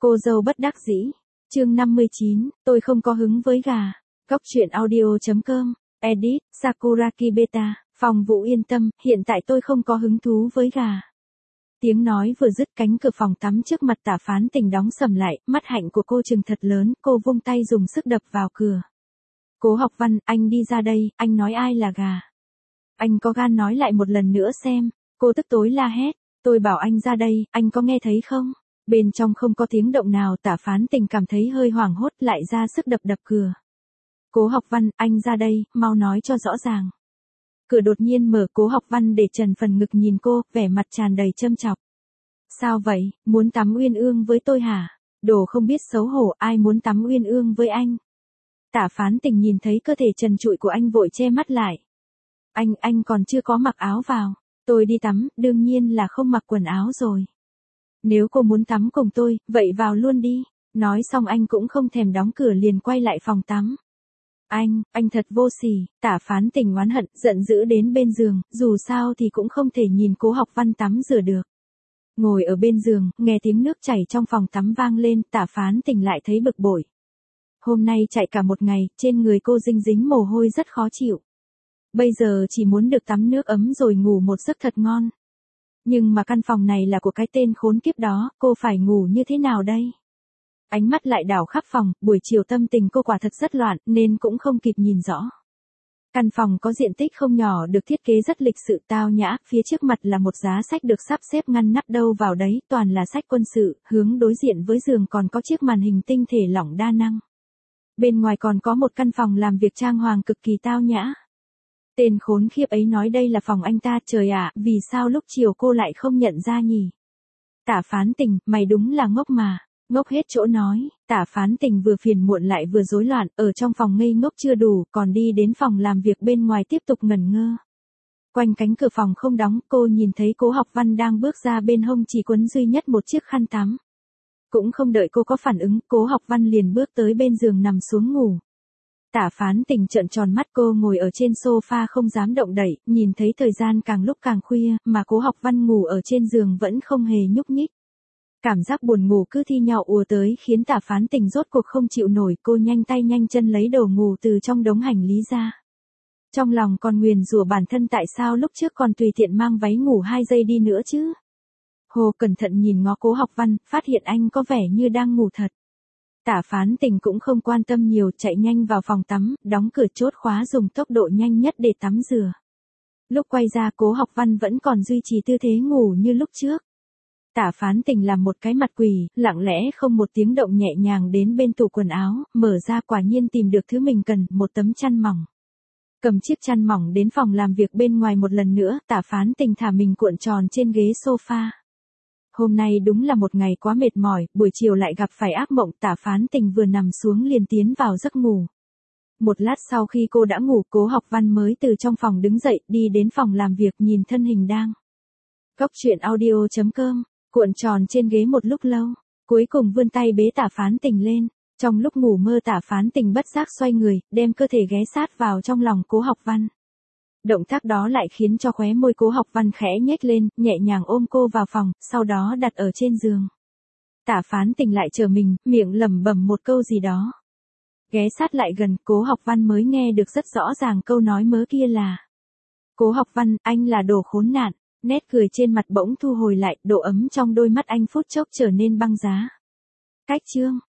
Cô dâu bất đắc dĩ. Chương 59, tôi không có hứng với gà. Góc truyện audio.com. Edit, Sakuraki Beta. Phòng Vũ yên tâm, hiện tại tôi không có hứng thú với gà. Tiếng nói vừa dứt, cánh cửa phòng tắm trước mặt Tả Phán Tình đóng sầm lại, mắt hạnh của cô trừng thật lớn, cô vung tay dùng sức đập vào cửa. Cố Học Văn, anh đi ra đây, anh nói ai là gà. Anh có gan nói lại một lần nữa xem. Cô tức tối la hét, tôi bảo anh ra đây, anh có nghe thấy không? Bên trong không có tiếng động nào, Tả Phán Tình cảm thấy hơi hoảng hốt, lại ra sức đập cửa. Cố Học Văn, anh ra đây, mau nói cho rõ ràng. Cửa đột nhiên mở, Cố Học Văn để trần phần ngực nhìn cô, vẻ mặt tràn đầy châm chọc. Sao vậy, muốn tắm uyên ương với tôi hả? Đồ không biết xấu hổ, ai muốn tắm uyên ương với anh? Tả Phán Tình nhìn thấy cơ thể trần trụi của anh vội che mắt lại. Anh còn chưa có mặc áo vào. Tôi đi tắm, đương nhiên là không mặc quần áo rồi. Nếu cô muốn tắm cùng tôi, vậy vào luôn đi. Nói xong anh cũng không thèm đóng cửa liền quay lại phòng tắm. Anh thật vô sỉ. Tả Phán Tình oán hận, giận dữ đến bên giường, dù sao thì cũng không thể nhìn Cố Học Văn tắm rửa được. Ngồi ở bên giường, nghe tiếng nước chảy trong phòng tắm vang lên, Tả Phán Tình lại thấy bực bội. Hôm nay chạy cả một ngày, trên người cô dính mồ hôi rất khó chịu. Bây giờ chỉ muốn được tắm nước ấm rồi ngủ một giấc thật ngon. Nhưng mà căn phòng này là của cái tên khốn kiếp đó, cô phải ngủ như thế nào đây? Ánh mắt lại đảo khắp phòng, buổi chiều tâm tình cô quả thật rất loạn, nên cũng không kịp nhìn rõ. Căn phòng có diện tích không nhỏ, được thiết kế rất lịch sự tao nhã, phía trước mặt là một giá sách được sắp xếp ngăn nắp đâu vào đấy, toàn là sách quân sự, hướng đối diện với giường còn có chiếc màn hình tinh thể lỏng đa năng. Bên ngoài còn có một căn phòng làm việc trang hoàng cực kỳ tao nhã. Tên khốn khiếp ấy nói đây là phòng anh ta, trời ạ, vì sao lúc chiều cô lại không nhận ra nhỉ? Tả Phán Tình, mày đúng là ngốc mà. Ngốc hết chỗ nói, Tả Phán Tình vừa phiền muộn lại vừa rối loạn, ở trong phòng ngây ngốc chưa đủ, còn đi đến phòng làm việc bên ngoài tiếp tục ngẩn ngơ. Quanh cánh cửa phòng không đóng, cô nhìn thấy Cố Học Văn đang bước ra, bên hông chỉ quấn duy nhất một chiếc khăn tắm. Cũng không đợi cô có phản ứng, Cố Học Văn liền bước tới bên giường nằm xuống ngủ. Tả Phán Tình trợn tròn mắt, cô ngồi ở trên sofa không dám động đậy, nhìn thấy thời gian càng lúc càng khuya, mà Cố Học Văn ngủ ở trên giường vẫn không hề nhúc nhích. Cảm giác buồn ngủ cứ thi nhau ùa tới khiến Tả Phán Tình rốt cuộc không chịu nổi, cô nhanh tay nhanh chân lấy đồ ngủ từ trong đống hành lý ra. Trong lòng còn nguyền rủa bản thân tại sao lúc trước còn tùy tiện mang váy ngủ 2 giây đi nữa chứ. Hồ cẩn thận nhìn ngó Cố Học Văn, phát hiện anh có vẻ như đang ngủ thật. Tả Phán Tình cũng không quan tâm nhiều, chạy nhanh vào phòng tắm, đóng cửa chốt khóa dùng tốc độ nhanh nhất để tắm rửa. Lúc quay ra, Cố Học Văn vẫn còn duy trì tư thế ngủ như lúc trước. Tả Phán Tình làm một cái mặt quỷ, lặng lẽ không một tiếng động nhẹ nhàng đến bên tủ quần áo, mở ra quả nhiên tìm được thứ mình cần, một tấm chăn mỏng. Cầm chiếc chăn mỏng đến phòng làm việc bên ngoài một lần nữa, Tả Phán Tình thả mình cuộn tròn trên ghế sofa. Hôm nay đúng là một ngày quá mệt mỏi, buổi chiều lại gặp phải ác mộng, Tả Phán Tình vừa nằm xuống liền tiến vào giấc ngủ. Một lát sau khi cô đã ngủ, Cố Học Văn mới từ trong phòng đứng dậy, đi đến phòng làm việc, nhìn thân hình đang. Góc truyện audio.com, cuộn tròn trên ghế một lúc lâu, cuối cùng vươn tay bế Tả Phán Tình lên. Trong lúc ngủ mơ, Tả Phán Tình bất giác xoay người, đem cơ thể ghé sát vào trong lòng Cố Học Văn. Động tác đó lại khiến cho khóe môi Cố Học Văn khẽ nhếch lên, nhẹ nhàng ôm cô vào phòng, sau đó đặt ở trên giường. Tả Phán Tình lại chờ mình, miệng lẩm bẩm một câu gì đó. Ghé sát lại gần, Cố Học Văn mới nghe được rất rõ ràng câu nói mớ kia là: Cố Học Văn, anh là đồ khốn nạn. Nét cười trên mặt bỗng thu hồi lại, độ ấm trong đôi mắt anh phút chốc trở nên băng giá. Cách chương